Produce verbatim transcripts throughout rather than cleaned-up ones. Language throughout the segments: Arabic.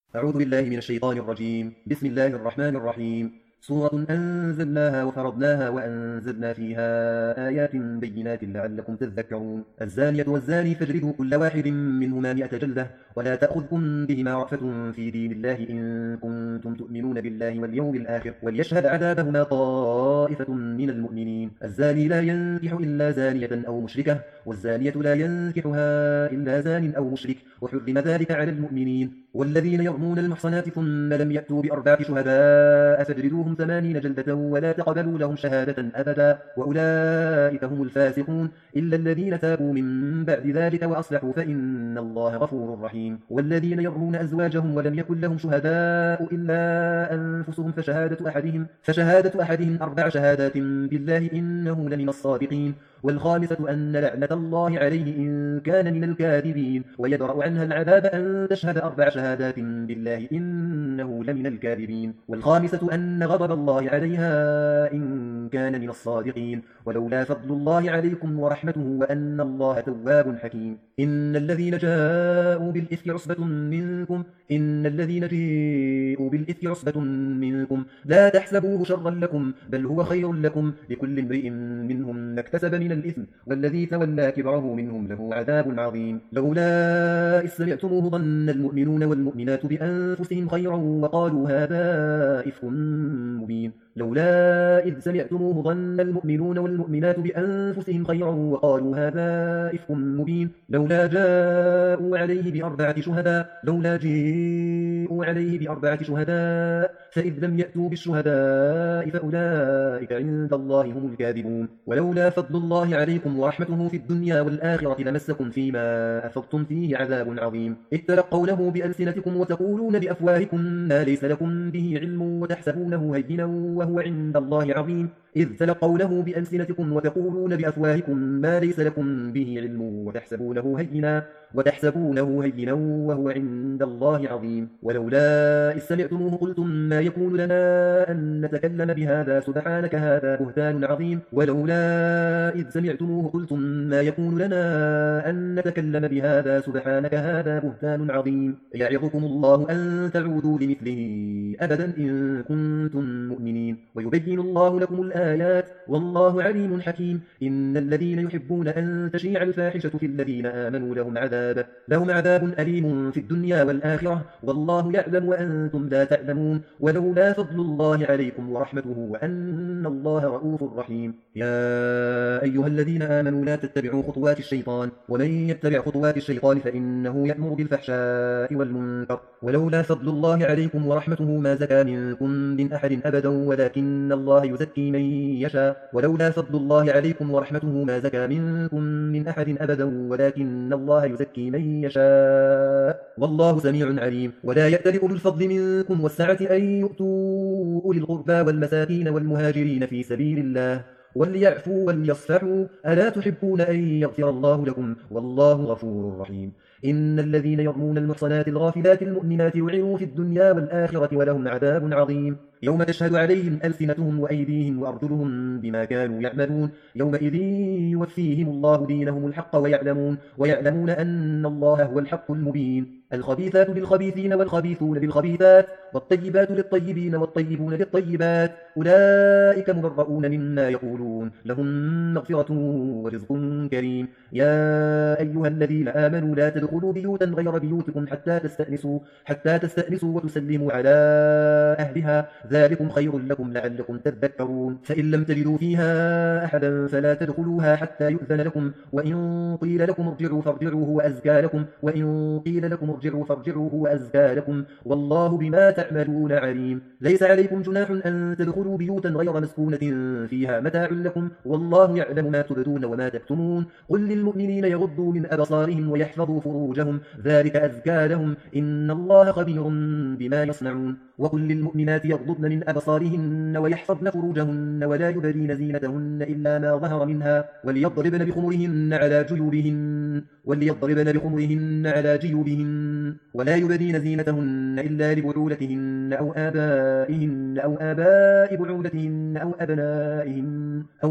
أعوذ بالله من الشيطان الرجيم. بسم الله الرحمن الرحيم. سورة أنزلناها وفرضناها وأنزلنا فيها آيات بينات لعلكم تذكرون. الزانية والزاني فاجلدوا كل واحد منهما مئة جلدة ولا تأخذكم بهما رأفة في دين الله إن كنتم تؤمنون بالله واليوم الآخر وليشهد عذابهما طائفة من المؤمنين. الزاني لا ينكح إلا زانية أو مشركة والزانية لا ينكحها إلا زان أو مشرك وحرم ذلك على المؤمنين. والذين يرمون المحصنات ثم لم يأتوا بأربعة شهداء فاجلدوهم ثمانين جلدة ولا تقبلوا لهم شهادة أبدا وأولئك هم الفاسقون إلا الذين تابوا من بعد ذلك وأصلحوا فإن الله غفور رحيم. والذين يرمون أزواجهم ولم يكن لهم شهداء إلا أنفسهم فشهادة أحدهم فشهادة أحدهم أربع شهادات بالله إنه لمن الصادقين. والخامسة أن لعنة الله عليه إن كان من الكاذبين ويدرأ عنها العذاب أن تشهد أربع شهادات بالله إنه لمن الكاذبين. والخامسة أن غضب الله عليها إن كان من الصادقين ولولا فضل الله عليكم ورحمته وأن الله تواب حكيم. إن الذين جاءوا بالإفك عصبة منكم إن الذين جاءوا بالإفك عصبة منكم لا تحسبوه شرا لكم بل هو خير لكم لكل امرئ منهم ما اكتسب من الإثم والذي تولى كبره منهم له عذاب عظيم. لولا إذ سمعتموه ظن المؤمنون والمؤمنات بأنفسهم خيرا وقالوا هذا إفك مبين. لولا إذ سمعتموه ظن المؤمنون والمؤمنات بأنفسهم خيرا وقالوا هذا إفك مبين. لولا جاءوا عليه بأربعة شهداء لولا جاءوا عليه بأربعة شهداء فإذ لم يأتوا بالشهداء فأولئك عند الله هم الكاذبون. ولولا فضل الله عليكم ورحمته في الدنيا والآخرة لمسكم فيما أفضتم فيه عذاب عظيم. إذ تلقونه بألسنتكم وتقولون بأفواهكم ما ليس لكم به علم وتحسبونه هينا وهو عند الله عظيم. إذ تلقونه بألسنتكم وتقولون بأفواهكم ما ليس لكم به علم وتحسبونه هينا وتحسبونه هينا وهو عند الله عظيم. ولولا إذ سمعتموه قلتم ما يكون لنا أن نتكلم بهذا سبحانك هذا بهتان عظيم. ولولا إذ سمعتموه قلتم ما يكون لنا أن نتكلم بهذا سبحانك هذا بهتان عظيم. يعظكم الله أن تعودوا لمثله أبدا إن كنتم مؤمنين ويبين الله لكم الآيات والله عليم حكيم. إن الذين يحبون أن تشيع الفاحشة في الذين آمنوا لهم عذاب لهم عذاب أليم في الدنيا والآخرة والله يعلم وأنتم لا تعلمون. ولولا فضل الله عليكم ورحمته وأن الله رؤوف رحيم. يا أيها الذين آمنوا لا تتبعوا خطوات الشيطان ومن يتبع خطوات الشيطان فإنه يأمر بالفحشاء والمنكر. ولولا فضل الله عليكم ورحمته ما زكى منكم من أحد أبدا ولكن الله يزكي من يشاء. ولولا فضل الله عليكم ورحمته ما زكى منكم من أحد أبدا ولكن الله يزكي من يشاء والله سميع عليم. ولا يأتل أولو الفضل منكم والسعة أن يؤتوا أولي القربى والمساكين والمهاجرين في سبيل الله وليعفوا وليصفحوا ألا تحبون أن يغفر الله لكم والله غفور رحيم. إن الذين يرمون المحصنات الغافلات المؤمنات لعنوا في الدنيا والآخرة ولهم عذاب عظيم. يوم تشهد عليهم ألسنتهم وأيديهم وأرجلهم بما كانوا يعملون يومئذ يوفيهم الله دينهم الحق ويعلمون ويعلمون أن الله هو الحق المبين. الخبيثات للخبيثين والخبيثون للخبيثات والطيبات للطيبين والطيبون للطيبات أولئك مبرؤون مما يقولون لهم مغفرة ورزق كريم. يا أيها الذين آمنوا لا تدخلوا بيوتا غير بيوتكم حتى تستأنسوا حتى تستأنسوا وتسلموا على أهلها ذلكم خير لكم لعلكم تذكرون. فإن لم تجدوا فيها أحدا فلا تدخلوها حتى يؤذن لكم وإن قيل لكم ارجعوا فارجعوا هو أزكى لكم وإن قيل لكم ارجعوا فارجعوا هو أزكى لكم والله بما تعملون عليم. ليس عليكم جناح أن تدخلوا بيوتا غير مسكونة فيها متاع لكم والله يعلم ما تبدون وما تكتمون. قل للمؤمنين يغضوا من أبصارهم ويحفظوا فروجهم ذلك أزكى لهم إن الله خبير بما يصنعون. وقل للمؤمنات يغضضن من أبصارهن ويحفظن فروجهن ولا يبدين زينتهن إلا ما ظهر منها وليضربن بخمرهن على جيوبهن وليضربن بخمرهن على جيوبهن ولا يبدين زينتهن إلا لبعولتهن أو آبائهن أو آباء بعولتهن أو أبنائهن أو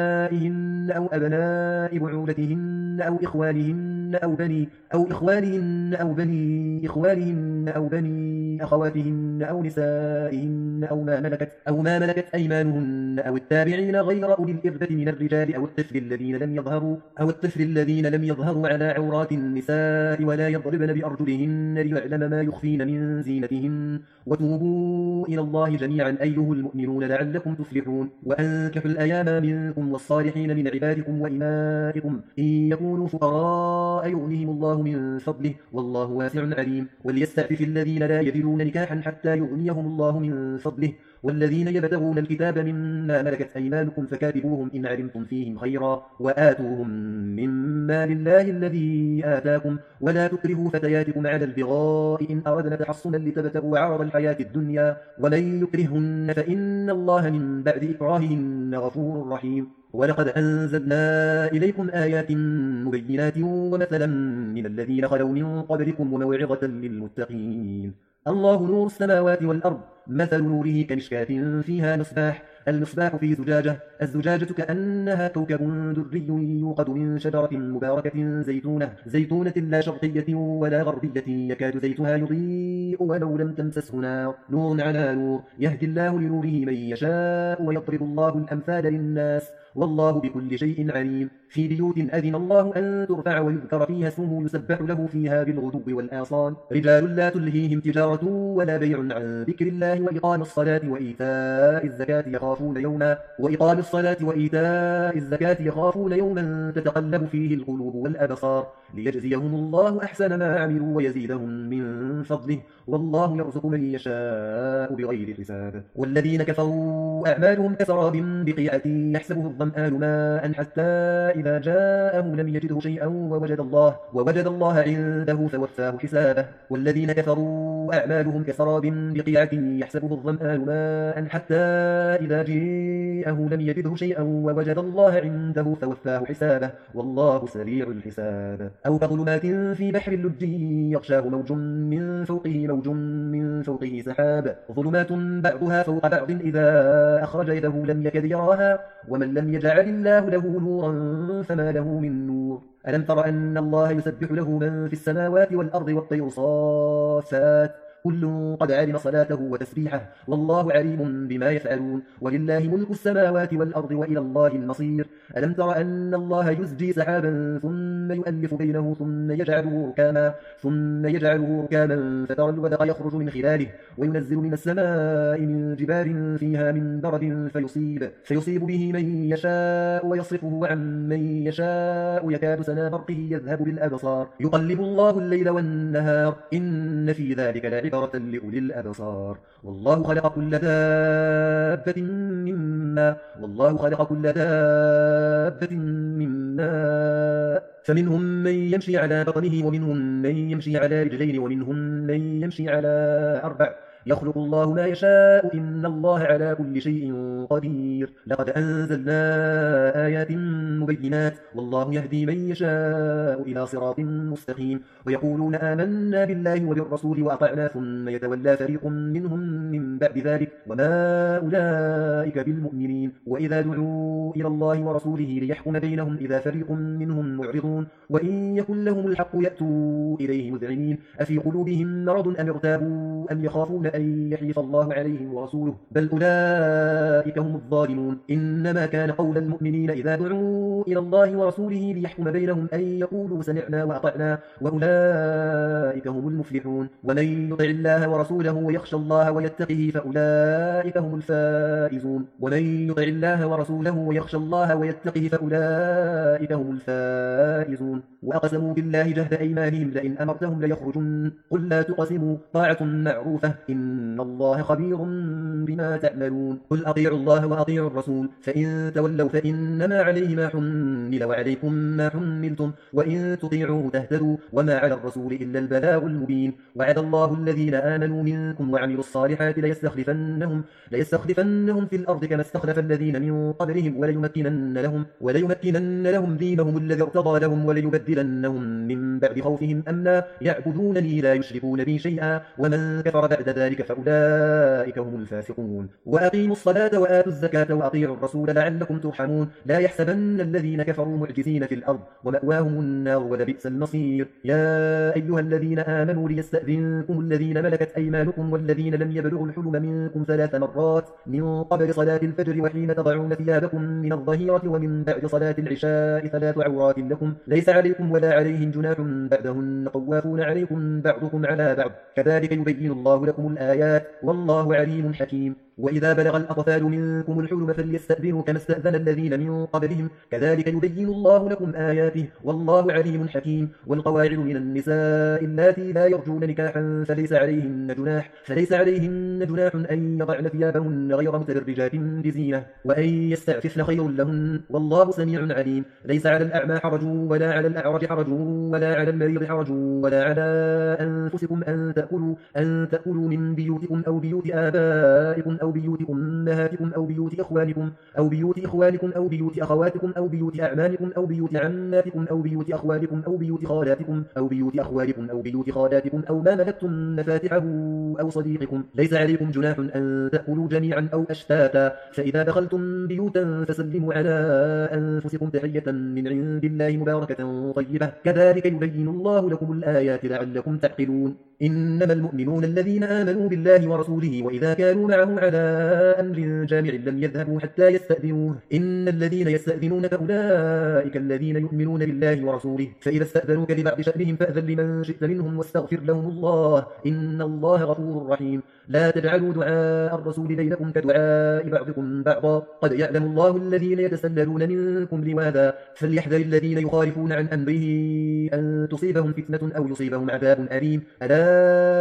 أبنائهن أو أبناء بعولتهن أو إخوانهن أو بني أو إخوانهن أو بني إخوانهن أو بني أخواتهن أو نسائهن أو ما ملكت أو ما ملكت أيمانهن أو التابعين غير أولي الإربة من الرجال أو الطفل الذين لم يظهروا أو الطفل الذين لم يظهروا على عورات النساء ولا يضربن بأرجلهن ليعلم ما يخفين من زينتهن وتوبوا إلى الله جميعا أيها المؤمنون لعلكم تفلحون وأنكحوا الأيام منكم والصالحين من عبادكم وإمائكم إن يكونوا فقراء يغنيهم الله من فضله والله واسع عليم وليستعفف الذين لا يجدون نكاحا حتى يغنيهم الله من فضله والذين يبتغون الكتاب مما ملكت أيمانكم فكاتبوهم إن علمتم فيهم خيرا وآتوهم مما لله الذي آتاكم ولا تكرهوا فتياتكم على البغاء إن أردنا تحصنا لتبتغوا عرض الحياة الدنيا ومن يكرهن فإن الله من بعد إكراههن غفور رحيم ولقد أنزلنا إليكم آيات مبينات ومثلا من الذين خلوا من قبلكم وموعظة للمتقين الله نور السماوات والأرض مثل نوره كمشكاة فيها مصباح المصباح في زجاجة الزجاجة كأنها كوكب دري يوقد من شجرة مباركة زيتونة زيتونة لا شرقية ولا غربية يكاد زيتها يضيء ولو لم تمسسه نار نور على نور يهدي الله لنوره من يشاء ويضرب الله الأمثال للناس والله بكل شيء عليم في بيوت أذن الله أن ترفع ويذكر فيها اسمه يسبح له فيها بالغدو والآصال رجال لا تلهيهم تجارة ولا بيع عن ذكر الله وإقام الصلاة وإيتاء الزكاة يخافون يوما وإقام الصلاة وإيتاء الزكاة يخافون يوما تتقلب فيه القلوب والأبصار ليجزيهم الله أحسن ما عملوا ويزيدهم من فضله والله يرزق من يشاء بغير حساب والذين كفروا أعمالهم كسراب بقيعة يحسبه الظمآن ماء حتى إذا جاءه لم يجده شيئا ووجد الله ووجد الله عنده فوفاه حسابه والذين كفروا أعمالهم كسراب بقيعة يحسبه الظمآن ماء حتى إذا جاءه لم يجده شيئا ووجد الله عنده فوفاه حسابه والله سريع الحساب أو كظلمات في بحر اللج يغشاه موج من فوقه موج من فوقه سحاب ظلمات بعضها فوق بعض إذا أخرج يده لم يكد يراها ومن لم يجعل الله له نورا فما له من نور ألم تر أن الله يسبح له من في السماوات والأرض والطير صافات كل قد علم صلاته وتسبيحه والله عليم بما يفعلون ولله ملك السماوات والأرض وإلى الله المصير ألم تر أن الله يزجي سحابا ثم يؤلف بينه ثم يجعله ركاما ثم يجعله ركاما فترى الودق يخرج من خلاله وينزل من السماء من جبال فيها من برد فيصيب فيصيب به من يشاء ويصرفه عن من يشاء يكاد سنا برقه يذهب بالأبصار يقلب الله الليل والنهار إن في ذلك لعبرة لأولي الأبصار والله خلق كل دابة من ماء والله خلق كل دابة من ماء فمنهم من يمشي على بطنه ومنهم من يمشي على رجلين ومنهم من يمشي على أربع يخلق الله ما يشاء إن الله على كل شيء قدير لقد أنزلنا آيات مبينات والله يهدي من يشاء إلى صراط مستقيم ويقولون آمنا بالله وبالرسول وأطعنا ثم يتولى فريق منهم من بعد ذلك وما أولئك بالمؤمنين وإذا دعوا إلى الله ورسوله ليحكم بينهم إذا فريق منهم معرضون وإن يكن لهم الحق يأتوا إليه مذعنين أفي قلوبهم مرض أم ارتابوا أم يخافون أن يحيف الله عليهم ورسوله بل أولئك هم الظالمون إنما كان قول المؤمنين إذا دعوا إلى الله ورسوله ليحكم بينهم أن يقولوا سمعنا وأطعنا وأولئك هم المفلحون ومن يطع الله ورسوله ويخشى الله ويتقه فأولئك هم الفائزون ومن يطع الله ورسوله ويخشى الله ويتقه فأولئك هم الفائزون وأقسموا بالله جهد أيمانهم لئن أمرتهم ليخرجن قل لا تقسموا طاعة معروفة إن الله خبير بما تعملون قل أطيعوا الله وأطيعوا الرسول فإن تولوا فإنما عليه ما حمل وعليكم ما حملتم وإن تطيعوه تهتدوا وما على الرسول إلا البلاغ المبين وعد الله الذين آمنوا منكم وعملوا الصالحات ليستخلفنهم, ليستخلفنهم في الأرض كما استخلف الذين من قبلهم وليمكنن لهم, وليمكنن لهم دينهم الذي ارتضى لهم وليبدلنهم من بعد خوفهم أمنا يعبدونني لا يشركون بي شيئا ومن كفر بعد ذلك فأولئك هم الفاسقون وأقيموا الصلاة وآتوا الزكاة وأطيعوا الرسول لعلكم ترحمون لا يحسبن الذين كفروا معجزين في الأرض ومأواهم النار ولبئس المصير يا أيها الذين آمنوا ليستأذنكم الذين ملكت أيمانكم والذين لم يبلغوا الحلم منكم ثلاث مرات من قبل صلاة الفجر وحين تضعون ثيابكم من الظهيرة ومن بعد صلاة العشاء ثلاث عورات لكم ليس عليكم ولا عليهم جناح بعدهن طوافون عليكم بعضكم على بعض كذلك يبين الله لكم الآيات والله عليم حكيم وإذا بلغ الأطفال منكم الحلم فليستأذنوا كما استأذن الذين من قبلهم كذلك يبين الله لكم آياته والله عليم حكيم والقواعد من النساء اللاتي لا يرجون نكاحا فليس عليهن جناح فليس عليهن جناح أن يضعن ثيابهن غير متبرجات بزينة وأن يستعففن خير لهن والله سميع عليم ليس على الأعمى حرج ولا على الأعرج حرج ولا على المريض حرج ولا على أنفسكم أن تأكلوا, أن تأكلوا من بيوتكم أو بيوت آبائكم أو بيوت أمهاتكم أو بيوت إخوانكم أو بيوت إخوانكم أو بيوت أخواتكم أو بيوت أعمامكم أو بيوت عماتكم أو بيوت أخوالكم أو بيوت خالاتكم أو بيوت أخوالكم أو بيوت خالاتكم أو ما ملكتم مفاتحه أو صديقكم ليس عليكم جناح أن تأكلوا جميعا أو أشتاتا فإذا دخلتم بيوتا فسلموا على أنفسكم تحية من عند الله مباركة طيبة كذلك يبين الله لكم الآيات لعلكم تعقلون إنما المؤمنون الذين آمنوا بالله ورسوله وإذا كانوا معه على أمر جامع لم يذهبوا حتى يستأذنوه إن الذين يستأذنونك أولئك الذين يؤمنون بالله ورسوله فإذا استأذنوك لبعض شأنهم فأذن لمن شئت منهم واستغفر لهم الله إن الله غفور رحيم لا تجعلوا دعاء الرسول بينكم كدعاء بعضكم بعضا قد يعلم الله الذين يتسللون منكم لواذا فليحذر الذين يخالفون عن أمره أن تصيبهم فتنة أو يصيبهم عذاب أليم ألا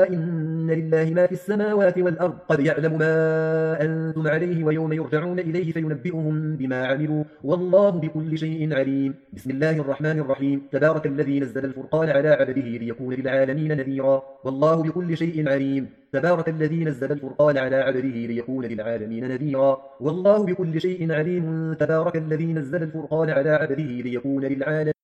إن لله ما في السماوات والأرض قد يعلم ما أنتم عليه ويوم يرجعون إليه فينبئهم بما عملوا والله بكل شيء عليم بسم الله الرحمن الرحيم تبارك الذي نزل الفرقان على عبده ليكون للعالمين نذيرا والله بكل شيء عليم تبارك الذي نزل الفرقان على عبده ليكون للعالمين نذيرا والله بكل شيء عليم تبارك الذي نزل الفرقان على عبده ليكون للعالمين